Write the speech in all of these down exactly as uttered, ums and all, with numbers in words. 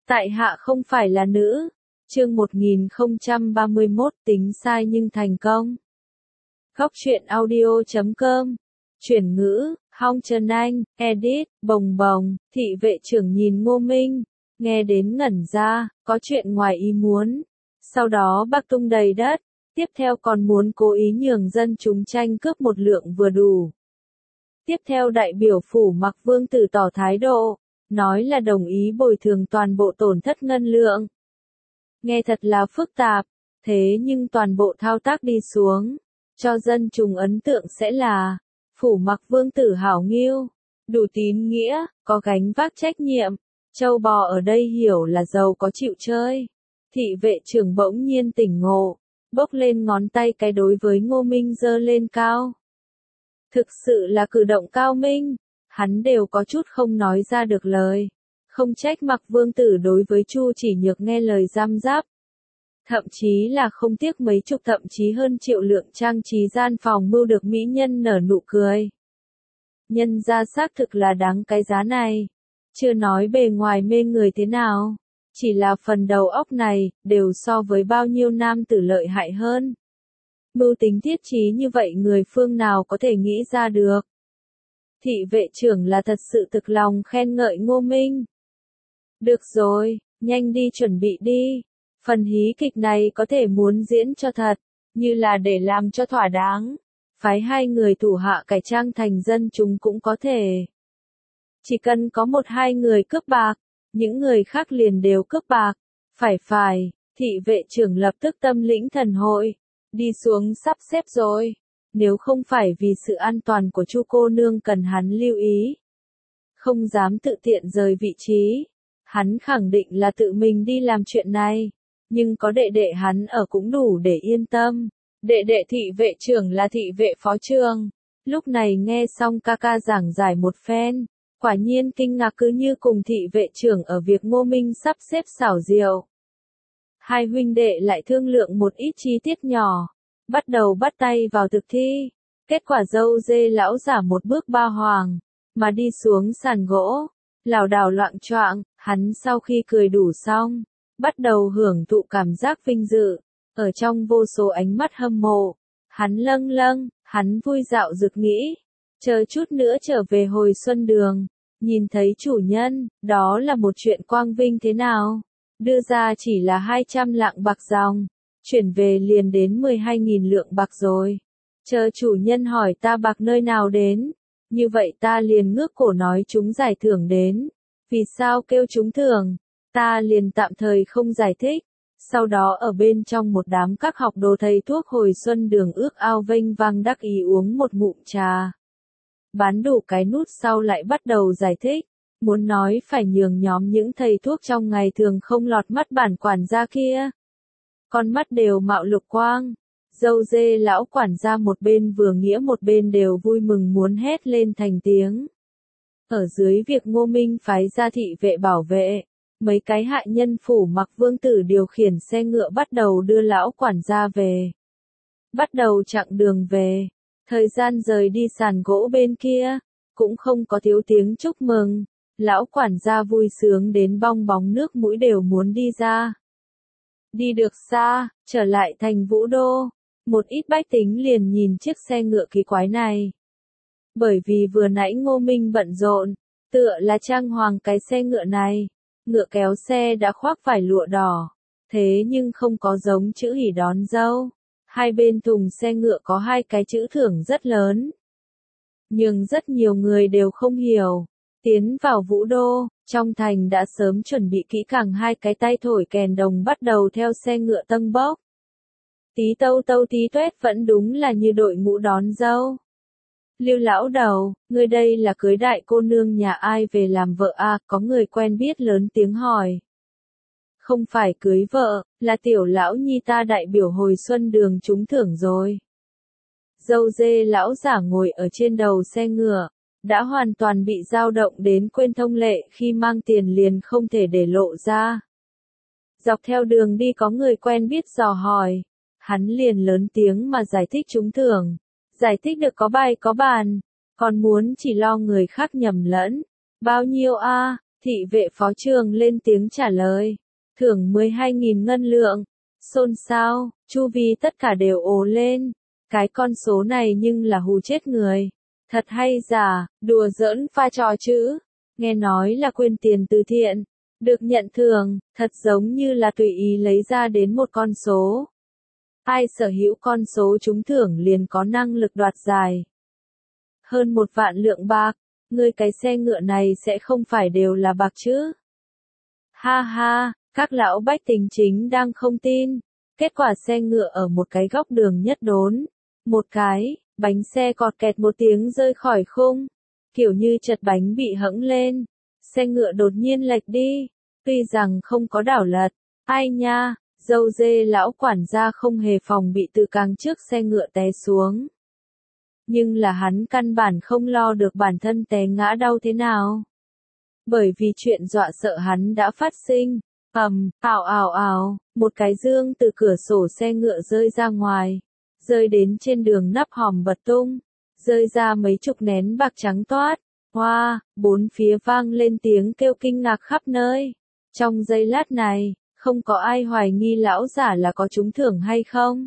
Tại hạ không phải là nữ. Chương một nghìn không trăm ba mươi mốt tính sai nhưng thành công. Góc truyện audio chấm com. Chuyển ngữ, Hong Trần Anh, edit, bồng bồng, thị vệ trưởng nhìn Ngô Minh, nghe đến ngẩn ra, có chuyện ngoài ý muốn. Sau đó bạc tung đầy đất, tiếp theo còn muốn cố ý nhường dân chúng tranh cướp một lượng vừa đủ. Tiếp theo đại biểu phủ Mặc Vương Tử tỏ thái độ, nói là đồng ý bồi thường toàn bộ tổn thất ngân lượng. Nghe thật là phức tạp, thế nhưng toàn bộ thao tác đi xuống, cho dân chúng ấn tượng sẽ là, phủ Mặc Vương Tử hảo nghiêu, đủ tín nghĩa, có gánh vác trách nhiệm, châu bò ở đây hiểu là giàu có chịu chơi. Thị vệ trưởng bỗng nhiên tỉnh ngộ, bốc lên ngón tay cái đối với Ngô Minh giơ lên cao. Thực sự là cử động cao minh, hắn đều có chút không nói ra được lời. Không trách Mặc Vương Tử đối với Chu Chỉ Nhược nghe lời giam giáp. Thậm chí là không tiếc mấy chục thậm chí hơn triệu lượng trang trí gian phòng mưu được mỹ nhân nở nụ cười. Nhân ra xác thực là đáng cái giá này. Chưa nói bề ngoài mê người thế nào. Chỉ là phần đầu óc này, đều so với bao nhiêu nam tử lợi hại hơn. Mưu tính thiết trí như vậy người phương nào có thể nghĩ ra được. Thị vệ trưởng là thật sự thực lòng khen ngợi Ngô Minh. Được rồi, nhanh đi chuẩn bị đi. Phần hí kịch này có thể muốn diễn cho thật, như là để làm cho thỏa đáng. Phái hai người thủ hạ cải trang thành dân chúng cũng có thể. Chỉ cần có một hai người cướp bạc, những người khác liền đều cướp bạc. Phải phải, thị vệ trưởng lập tức tâm lĩnh thần hội. Đi xuống sắp xếp rồi. Nếu không phải vì sự an toàn của Chu cô nương cần hắn lưu ý. Không dám tự tiện rời vị trí. Hắn khẳng định là tự mình đi làm chuyện này. Nhưng có đệ đệ hắn ở cũng đủ để yên tâm. Đệ đệ thị vệ trưởng là thị vệ phó trưởng. Lúc này nghe xong ca ca giảng giải một phen. Quả nhiên kinh ngạc cứ như cùng thị vệ trưởng ở việc Ngô Minh sắp xếp xảo diệu. Hai huynh đệ lại thương lượng một ít chi tiết nhỏ. Bắt đầu bắt tay vào thực thi. Kết quả dâu dê lão giả một bước ba hoàng. Mà đi xuống sàn gỗ. Lảo đảo loạng choạng, hắn sau khi cười đủ xong. Bắt đầu hưởng thụ cảm giác vinh dự. Ở trong vô số ánh mắt hâm mộ. Hắn lâng lâng, hắn vui dạo dực nghĩ. Chờ chút nữa trở về hồi xuân đường. Nhìn thấy chủ nhân, đó là một chuyện quang vinh thế nào. Đưa ra chỉ là hai trăm lạng bạc dòng. Chuyển về liền đến mười hai nghìn lượng bạc rồi. Chờ chủ nhân hỏi ta bạc nơi nào đến. Như vậy ta liền ngước cổ nói chúng giải thưởng đến. Vì sao kêu chúng thưởng? Ta liền tạm thời không giải thích. Sau đó ở bên trong một đám các học đồ thầy thuốc hồi xuân đường ước ao vênh vang đắc ý uống một ngụm trà. Bán đủ cái nút sau lại bắt đầu giải thích. Muốn nói phải nhường nhóm những thầy thuốc trong ngày thường không lọt mắt bản quản gia kia. Con mắt đều mạo lục quang. Dâu dê lão quản gia một bên vừa nghĩa một bên đều vui mừng muốn hét lên thành tiếng. Ở dưới việc Ngô Minh phái ra thị vệ bảo vệ. Mấy cái hạ nhân phủ Mặc Vương Tử điều khiển xe ngựa bắt đầu đưa lão quản gia về. Bắt đầu chặng đường về. Thời gian rời đi sàn gỗ bên kia. Cũng không có thiếu tiếng chúc mừng. Lão quản gia vui sướng đến bong bóng nước mũi đều muốn đi ra. Đi được xa, trở lại thành Vũ Đô. Một ít bách tính liền nhìn chiếc xe ngựa kỳ quái này. Bởi vì vừa nãy Ngô Minh bận rộn. Tựa là trang hoàng cái xe ngựa này. Ngựa kéo xe đã khoác vải lụa đỏ. Thế nhưng không có giống chữ hỉ đón dâu. Hai bên thùng xe ngựa có hai cái chữ thưởng rất lớn. Nhưng rất nhiều người đều không hiểu. Tiến vào Vũ Đô, trong thành đã sớm chuẩn bị kỹ càng hai cái tay thổi kèn đồng bắt đầu theo xe ngựa tâng bốc. Tí tâu tâu tí tuét vẫn đúng là như đội ngũ đón dâu. Lưu lão đầu, người đây là cưới đại cô nương nhà ai về làm vợ à, có người quen biết lớn tiếng hỏi. Không phải cưới vợ, là tiểu lão nhi ta đại biểu hồi xuân đường trúng thưởng rồi. Dâu dê lão giả ngồi ở trên đầu xe ngựa, đã hoàn toàn bị dao động đến quên thông lệ khi mang tiền liền không thể để lộ ra. Dọc theo đường đi có người quen biết dò hỏi, hắn liền lớn tiếng mà giải thích trúng thưởng. Giải thích được có bài có bàn, còn muốn chỉ lo người khác nhầm lẫn. Bao nhiêu a? Thị vệ phó trường lên tiếng trả lời. Thưởng mười hai nghìn ngân lượng. Xôn xao, chu vi tất cả đều ồ lên. Cái con số này nhưng là hù chết người. Thật hay giả, đùa giỡn pha trò chữ. Nghe nói là quyên tiền từ thiện. Được nhận thưởng, thật giống như là tùy ý lấy ra đến một con số. Ai sở hữu con số trúng thưởng liền có năng lực đoạt giải. Hơn một vạn lượng bạc, ngươi cái xe ngựa này sẽ không phải đều là bạc chứ? Ha ha, các lão bách tính chính đang không tin. Kết quả xe ngựa ở một cái góc đường nhất đốn. Một cái, bánh xe cọt kẹt một tiếng rơi khỏi khung. Kiểu như chật bánh bị hẫng lên. Xe ngựa đột nhiên lệch đi. Tuy rằng không có đảo lật. Ai nha, dâu dê lão quản gia không hề phòng bị từ càng trước xe ngựa té xuống. Nhưng là hắn căn bản không lo được bản thân té ngã đau thế nào. Bởi vì chuyện dọa sợ hắn đã phát sinh. Ầm, ào ào ào, một cái dương từ cửa sổ xe ngựa rơi ra ngoài. Rơi đến trên đường nắp hòm bật tung. Rơi ra mấy chục nén bạc trắng toát. Hoa, wow, bốn phía vang lên tiếng kêu kinh ngạc khắp nơi. Trong giây lát này, không có ai hoài nghi lão giả là có trúng thưởng hay không.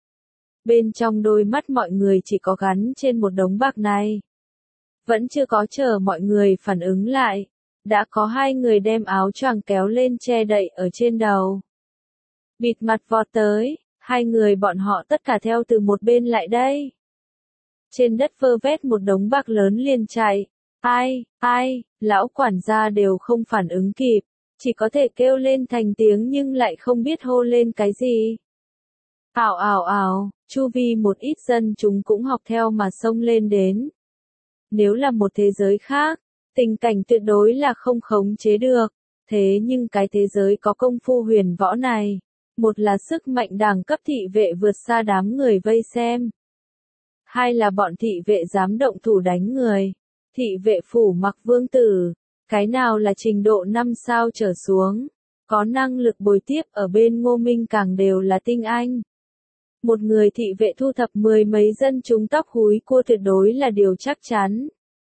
Bên trong đôi mắt mọi người chỉ có gắn trên một đống bạc này. Vẫn chưa có chờ mọi người phản ứng lại. Đã có hai người đem áo choàng kéo lên che đậy ở trên đầu. Bịt mặt vọt tới, hai người bọn họ tất cả theo từ một bên lại đây. Trên đất vơ vét một đống bạc lớn liền chạy. Ai, ai, lão quản gia đều không phản ứng kịp. Chỉ có thể kêu lên thành tiếng nhưng lại không biết hô lên cái gì. Ảo ảo ảo, chu vi một ít dân chúng cũng học theo mà xông lên đến. Nếu là một thế giới khác, tình cảnh tuyệt đối là không khống chế được. Thế nhưng cái thế giới có công phu huyền võ này, một là sức mạnh đẳng cấp thị vệ vượt xa đám người vây xem. Hai là bọn thị vệ dám động thủ đánh người. Thị vệ phủ mặc vương tử, cái nào là trình độ năm sao trở xuống, có năng lực bồi tiếp ở bên Ngô Minh càng đều là tinh anh. Một người thị vệ thu thập mười mấy dân chúng tóc húi cua tuyệt đối là điều chắc chắn.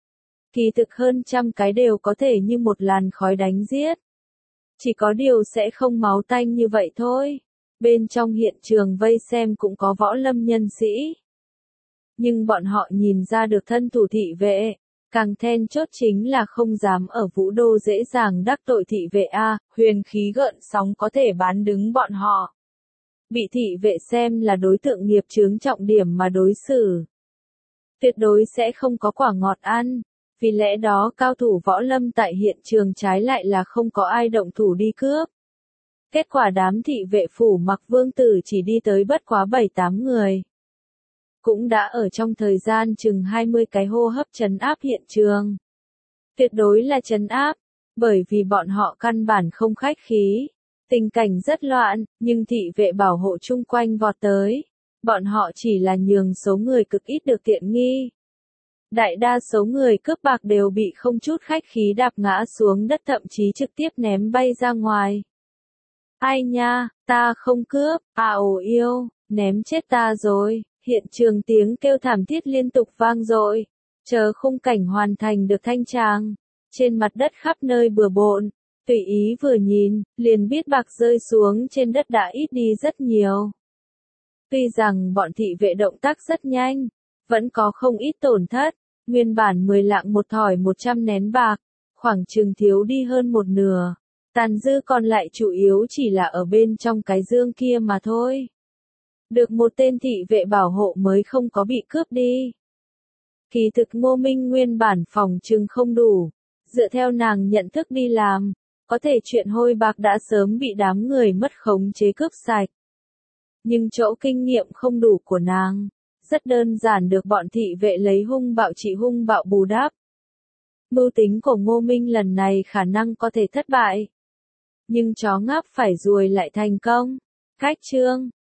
Kỳ thực hơn trăm cái đều có thể như một làn khói đánh giết. Chỉ có điều sẽ không máu tanh như vậy thôi. Bên trong hiện trường vây xem cũng có võ lâm nhân sĩ. Nhưng bọn họ nhìn ra được thân thủ thị vệ. Càng then chốt chính là không dám ở Vũ Đô dễ dàng đắc tội thị vệ A, huyền khí gợn sóng có thể bán đứng bọn họ. Bị thị vệ xem là đối tượng nghiệp chướng trọng điểm mà đối xử. Tuyệt đối sẽ không có quả ngọt ăn, vì lẽ đó cao thủ võ lâm tại hiện trường trái lại là không có ai động thủ đi cướp. Kết quả đám thị vệ phủ mặc vương tử chỉ đi tới bất quá bảy tám người. Cũng đã ở trong thời gian chừng hai mươi cái hô hấp trấn áp hiện trường. Tuyệt đối là trấn áp, bởi vì bọn họ căn bản không khách khí. Tình cảnh rất loạn, nhưng thị vệ bảo hộ chung quanh vọt tới. Bọn họ chỉ là nhường số người cực ít được tiện nghi. Đại đa số người cướp bạc đều bị không chút khách khí đạp ngã xuống đất thậm chí trực tiếp ném bay ra ngoài. Ai nha, ta không cướp, à ồ yêu, ném chết ta rồi. Hiện trường tiếng kêu thảm thiết liên tục vang dội. Chờ khung cảnh hoàn thành được thanh tràng. Trên mặt đất khắp nơi bừa bộn. Tùy ý vừa nhìn, liền biết bạc rơi xuống trên đất đã ít đi rất nhiều. Tuy rằng bọn thị vệ động tác rất nhanh, vẫn có không ít tổn thất. Nguyên bản mười lạng một thỏi một trăm nén bạc, khoảng chừng thiếu đi hơn một nửa. Tàn dư còn lại chủ yếu chỉ là ở bên trong cái dương kia mà thôi. Được một tên thị vệ bảo hộ mới không có bị cướp đi. Kỳ thực Ngô Minh nguyên bản phòng trừng không đủ. Dựa theo nàng nhận thức đi làm, có thể chuyện hôi bạc đã sớm bị đám người mất khống chế cướp sạch. Nhưng chỗ kinh nghiệm không đủ của nàng, rất đơn giản được bọn thị vệ lấy hung bạo trị hung bạo bù đắp. Mưu tính của Ngô Minh lần này khả năng có thể thất bại. Nhưng chó ngáp phải ruồi lại thành công. Cách chương